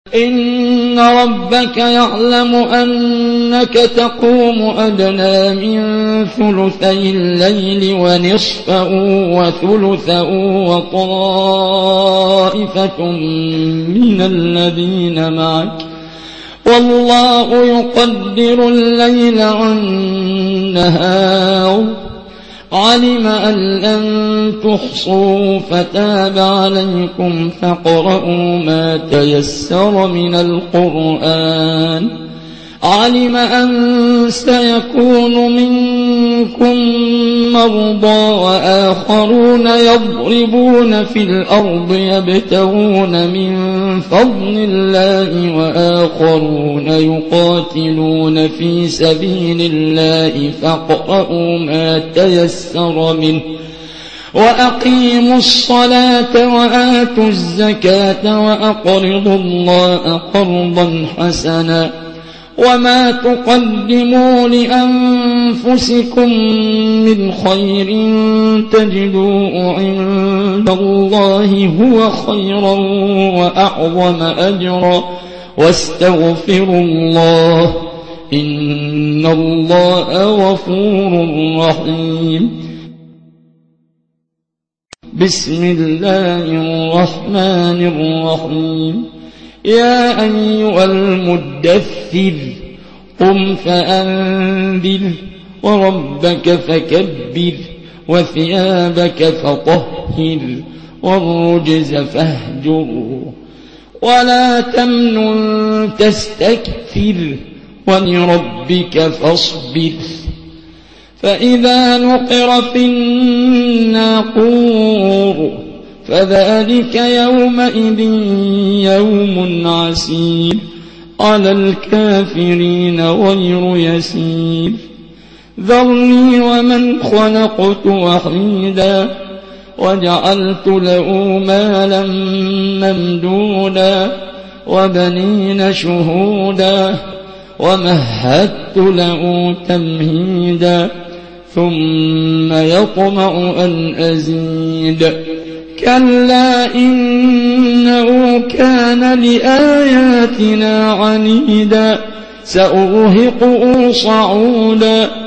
إن ربك يعلم أنك تقوم أدنى من ثلثي الليل ونصفه وثلثه وطائفة من الذين معك والله يقدر الليل والنهار علم أن لن تحصوا فتاب عليكم فاقرؤوا ما تيسر من القرآن علم أن سيكون منكم مرضى وآخرون يضربون في الأرض يبتغون من فضل الله وآخرون يقاتلون في سبيل الله فاقرؤوا ما تيسر منه وأقيموا الصلاة وآتوا الزكاة وأقرضوا الله قرضا حسنا وما تقدموا لأنفسكم من خير تجدوه عند الله هو خيرا وأعظم أجرا واستغفروا الله إن الله غفور رحيم. بسم الله الرحمن الرحيم. يا أيها المدثر قم فأنذر وربك فكبر وثيابك فطهر والرجز فاهجر ولا تمنن تستكثر ولربك فاصبر فإذا نقر في الناقور فذلك يومئذ يوم عسير على الكافرين غير يسير. ذرني ومن خلقت وحيدا وجعلت له مالا ممدودا وبنين شهودا ومهدت له تمهيدا ثم يطمع أن أزيد كلا إنه كان لآياتنا عنيدا سأرهقه صعودا